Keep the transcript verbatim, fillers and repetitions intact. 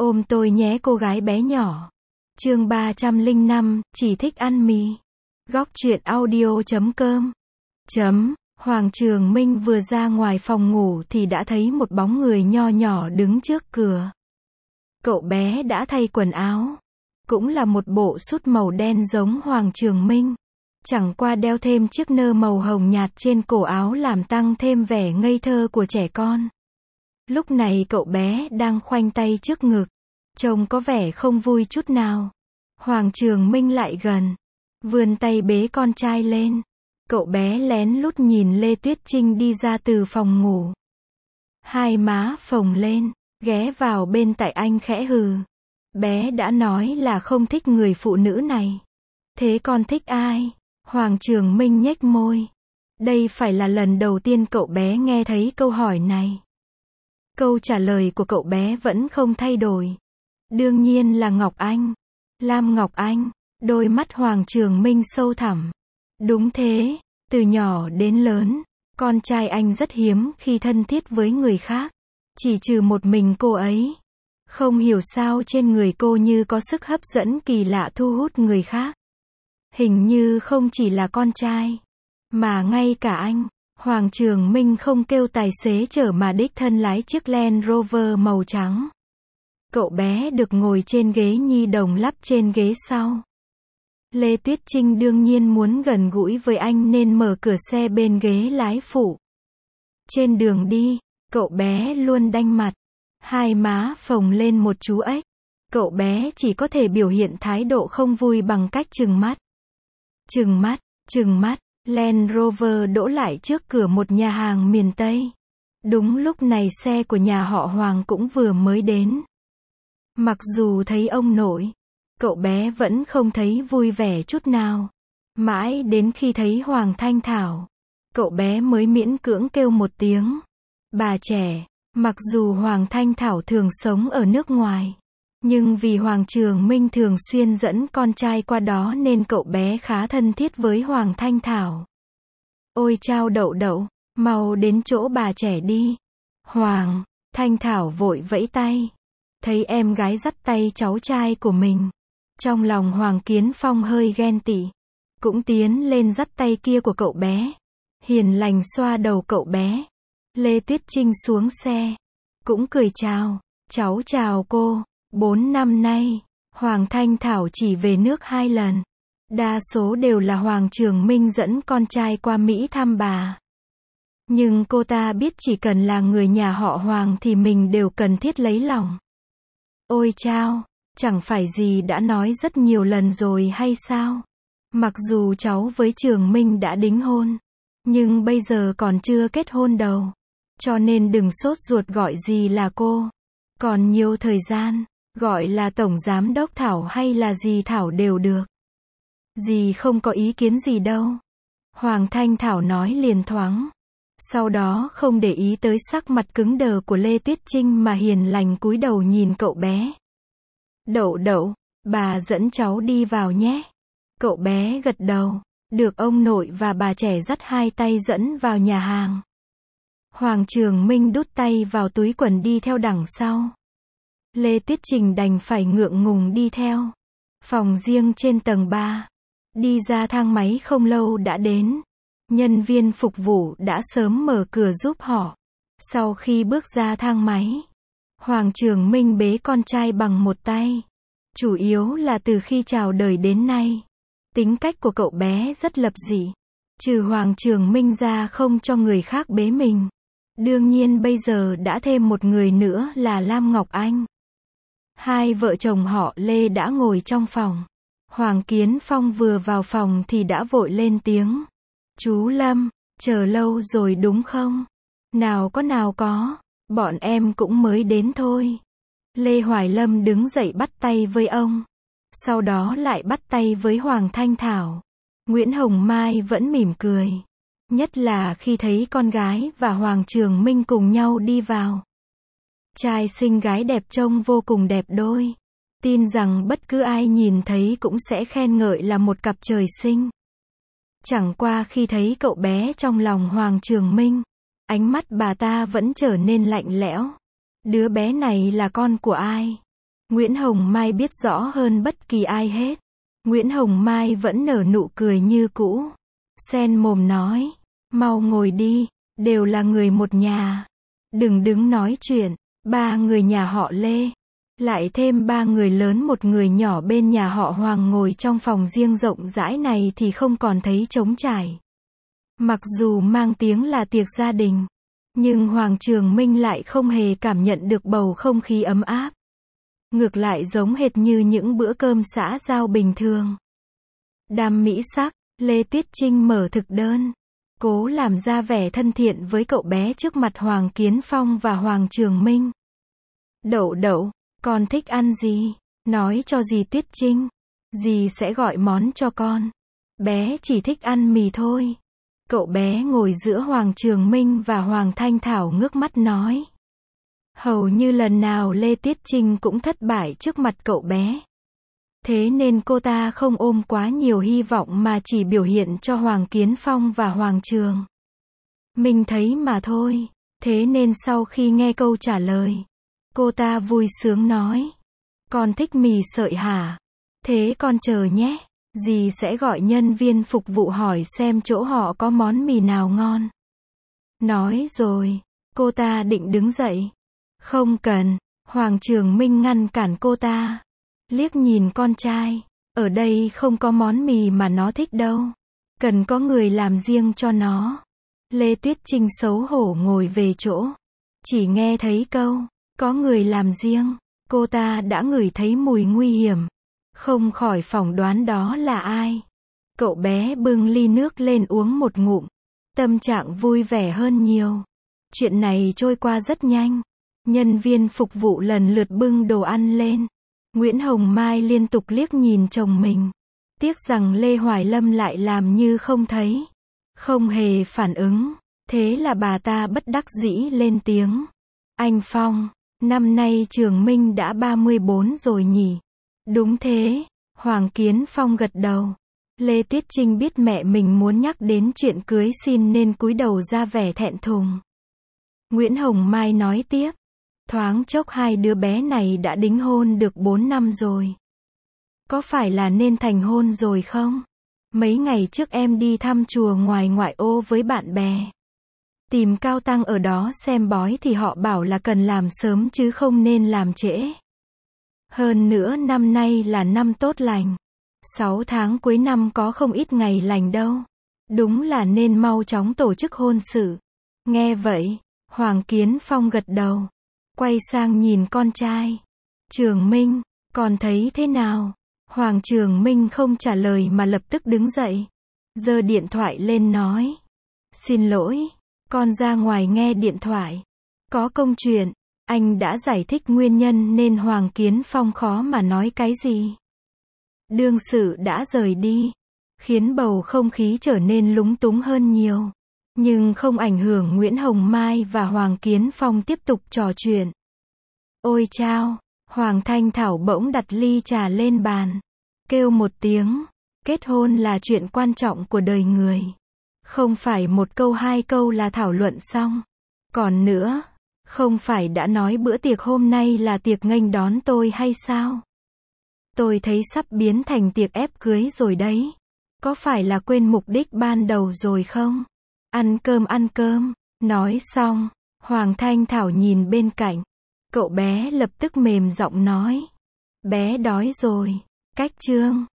Ôm tôi nhé cô gái bé nhỏ. Chương ba trăm lẻ năm, chỉ thích ăn mì. Góc truyện audio chấm com. Chấm. Hoàng Trường Minh vừa ra ngoài phòng ngủ thì đã thấy một bóng người nho nhỏ đứng trước cửa. Cậu bé đã thay quần áo. Cũng là một bộ sút màu đen giống Hoàng Trường Minh. Chẳng qua đeo thêm chiếc nơ màu hồng nhạt trên cổ áo làm tăng thêm vẻ ngây thơ của trẻ con. Lúc này cậu bé đang khoanh tay trước ngực. Trông có vẻ không vui chút nào. Hoàng Trường Minh lại gần. Vươn tay bế con trai lên. Cậu bé lén lút nhìn Lê Tuyết Trinh đi ra từ phòng ngủ. Hai má phồng lên, ghé vào bên tai anh khẽ hừ. Bé đã nói là không thích người phụ nữ này. Thế con thích ai? Hoàng Trường Minh nhếch môi. Đây phải là lần đầu tiên cậu bé nghe thấy câu hỏi này. Câu trả lời của cậu bé vẫn không thay đổi. Đương nhiên là Ngọc Anh. Lam Ngọc Anh. Đôi mắt Hoàng Trường Minh sâu thẳm. Đúng thế, từ nhỏ đến lớn, con trai anh rất hiếm khi thân thiết với người khác. Chỉ trừ một mình cô ấy. Không hiểu sao trên người cô như có sức hấp dẫn kỳ lạ thu hút người khác. Hình như không chỉ là con trai, mà ngay cả anh. Hoàng Trường Minh không kêu tài xế chở mà đích thân lái chiếc Land Rover màu trắng. Cậu bé được ngồi trên ghế nhi đồng lắp trên ghế sau. Lê Tuyết Trinh đương nhiên muốn gần gũi với anh nên mở cửa xe bên ghế lái phụ. Trên đường đi, cậu bé luôn đanh mặt. Hai má phồng lên một chú ếch. Cậu bé chỉ có thể biểu hiện thái độ không vui bằng cách trừng mắt. Trừng mắt, trừng mắt. Land Rover đỗ lại trước cửa một nhà hàng miền Tây. Đúng lúc này xe của nhà họ Hoàng cũng vừa mới đến. Mặc dù thấy ông nội, cậu bé vẫn không thấy vui vẻ chút nào. Mãi đến khi thấy Hoàng Thanh Thảo, cậu bé mới miễn cưỡng kêu một tiếng. Bà trẻ. Mặc dù Hoàng Thanh Thảo thường sống ở nước ngoài, nhưng vì Hoàng Trường Minh thường xuyên dẫn con trai qua đó nên cậu bé khá thân thiết với Hoàng Thanh Thảo. Ôi chao đậu đậu, mau đến chỗ bà trẻ đi. Hoàng Thanh Thảo vội vẫy tay. Thấy em gái dắt tay cháu trai của mình. Trong lòng Hoàng Kiến Phong hơi ghen tị. Cũng tiến lên dắt tay kia của cậu bé. Hiền lành xoa đầu cậu bé. Lê Tuyết Trinh xuống xe. Cũng cười chào. Cháu chào cô. Bốn năm nay, Hoàng Thanh Thảo chỉ về nước hai lần. Đa số đều là Hoàng Trường Minh dẫn con trai qua Mỹ thăm bà. Nhưng cô ta biết chỉ cần là người nhà họ Hoàng thì mình đều cần thiết lấy lòng. Ôi chao, chẳng phải gì đã nói rất nhiều lần rồi hay sao? Mặc dù cháu với Trường Minh đã đính hôn, nhưng bây giờ còn chưa kết hôn đâu. Cho nên đừng sốt ruột gọi gì là cô. Còn nhiều thời gian, gọi là Tổng Giám Đốc Thảo hay là gì Thảo đều được. Dì không có ý kiến gì đâu. Hoàng Thanh Thảo nói liền thoáng. Sau đó không để ý tới sắc mặt cứng đờ của Lê Tuyết Trinh mà hiền lành cúi đầu nhìn cậu bé. Đậu đậu, bà dẫn cháu đi vào nhé. Cậu bé gật đầu. Được ông nội và bà trẻ dắt hai tay dẫn vào nhà hàng. Hoàng Trường Minh đút tay vào túi quần đi theo đằng sau. Lê Tuyết Trinh đành phải ngượng ngùng đi theo. Phòng riêng trên tầng ba. Đi ra thang máy không lâu đã đến. Nhân viên phục vụ đã sớm mở cửa giúp họ. Sau khi bước ra thang máy, Hoàng Trường Minh bế con trai bằng một tay. Chủ yếu là từ khi chào đời đến nay, tính cách của cậu bé rất lập dị. Trừ Hoàng Trường Minh ra không cho người khác bế mình. Đương nhiên bây giờ đã thêm một người nữa là Lam Ngọc Anh. Hai vợ chồng họ Lê đã ngồi trong phòng. Hoàng Kiến Phong vừa vào phòng thì đã vội lên tiếng. Chú Lâm, chờ lâu rồi đúng không? Nào có nào có, bọn em cũng mới đến thôi. Lê Hoài Lâm đứng dậy bắt tay với ông. Sau đó lại bắt tay với Hoàng Thanh Thảo. Nguyễn Hồng Mai vẫn mỉm cười. Nhất là khi thấy con gái và Hoàng Trường Minh cùng nhau đi vào. Trai xinh gái đẹp trông vô cùng đẹp đôi. Tin rằng bất cứ ai nhìn thấy cũng sẽ khen ngợi là một cặp trời sinh. Chẳng qua khi thấy cậu bé trong lòng Hoàng Trường Minh, ánh mắt bà ta vẫn trở nên lạnh lẽo. Đứa bé này là con của ai? Nguyễn Hồng Mai biết rõ hơn bất kỳ ai hết. Nguyễn Hồng Mai vẫn nở nụ cười như cũ. Sen mồm nói, mau ngồi đi, đều là người một nhà. Đừng đứng nói chuyện, ba người nhà họ Lê. Lại thêm ba người lớn một người nhỏ bên nhà họ Hoàng ngồi trong phòng riêng rộng rãi này thì không còn thấy trống trải. Mặc dù mang tiếng là tiệc gia đình, nhưng Hoàng Trường Minh lại không hề cảm nhận được bầu không khí ấm áp. Ngược lại giống hệt như những bữa cơm xã giao bình thường. Đám mỹ sắc, Lê Tuyết Trinh mở thực đơn, cố làm ra vẻ thân thiện với cậu bé trước mặt Hoàng Kiến Phong và Hoàng Trường Minh. Đậu đậu, con thích ăn gì? Nói cho dì Tuyết Trinh, dì sẽ gọi món cho con. Bé chỉ thích ăn mì thôi. Cậu bé ngồi giữa Hoàng Trường Minh và Hoàng Thanh Thảo ngước mắt nói. Hầu như lần nào Lê Tuyết Trinh cũng thất bại trước mặt cậu bé. Thế nên cô ta không ôm quá nhiều hy vọng mà chỉ biểu hiện cho Hoàng Kiến Phong và Hoàng Trường Minh thấy mà thôi. Thế nên sau khi nghe câu trả lời, cô ta vui sướng nói. Con thích mì sợi hả? Thế con chờ nhé. Dì sẽ gọi nhân viên phục vụ hỏi xem chỗ họ có món mì nào ngon. Nói rồi, cô ta định đứng dậy. Không cần, Hoàng Trường Minh ngăn cản cô ta. Liếc nhìn con trai, ở đây không có món mì mà nó thích đâu. Cần có người làm riêng cho nó. Lê Tuyết Trinh xấu hổ ngồi về chỗ. Chỉ nghe thấy câu, có người làm riêng, cô ta đã ngửi thấy mùi nguy hiểm. Không khỏi phỏng đoán đó là ai. Cậu bé bưng ly nước lên uống một ngụm. Tâm trạng vui vẻ hơn nhiều. Chuyện này trôi qua rất nhanh. Nhân viên phục vụ lần lượt bưng đồ ăn lên. Nguyễn Hồng Mai liên tục liếc nhìn chồng mình. Tiếc rằng Lê Hoài Lâm lại làm như không thấy. Không hề phản ứng. Thế là bà ta bất đắc dĩ lên tiếng. Anh Phong, năm nay Trường Minh đã ba mươi bốn rồi nhỉ? Đúng thế, Hoàng Kiến Phong gật đầu. Lê Tuyết Trinh biết mẹ mình muốn nhắc đến chuyện cưới xin nên cúi đầu ra vẻ thẹn thùng. Nguyễn Hồng Mai nói tiếp. Thoáng chốc hai đứa bé này đã đính hôn được bốn năm rồi. Có phải là nên thành hôn rồi không? Mấy ngày trước em đi thăm chùa ngoài ngoại ô với bạn bè. Tìm cao tăng ở đó xem bói thì họ bảo là cần làm sớm chứ không nên làm trễ. Hơn nữa năm nay là năm tốt lành. Sáu tháng cuối năm có không ít ngày lành đâu. Đúng là nên mau chóng tổ chức hôn sự. Nghe vậy, Hoàng Kiến Phong gật đầu. Quay sang nhìn con trai. Trường Minh, con thấy thế nào? Hoàng Trường Minh không trả lời mà lập tức đứng dậy. Giơ điện thoại lên nói. Xin lỗi, con ra ngoài nghe điện thoại. Có công chuyện. Anh đã giải thích nguyên nhân nên Hoàng Kiến Phong khó mà nói cái gì. Đương sự đã rời đi, khiến bầu không khí trở nên lúng túng hơn nhiều. Nhưng không ảnh hưởng Nguyễn Hồng Mai và Hoàng Kiến Phong tiếp tục trò chuyện. Ôi chao, Hoàng Thanh Thảo bỗng đặt ly trà lên bàn. Kêu một tiếng, kết hôn là chuyện quan trọng của đời người. Không phải một câu hai câu là thảo luận xong. Còn nữa, không phải đã nói bữa tiệc hôm nay là tiệc nghênh đón tôi hay sao? Tôi thấy sắp biến thành tiệc ép cưới rồi đấy. Có phải là quên mục đích ban đầu rồi không? Ăn cơm ăn cơm. Nói xong, Hoàng Thanh Thảo nhìn bên cạnh. Cậu bé lập tức mềm giọng nói. Bé đói rồi. Cách chương.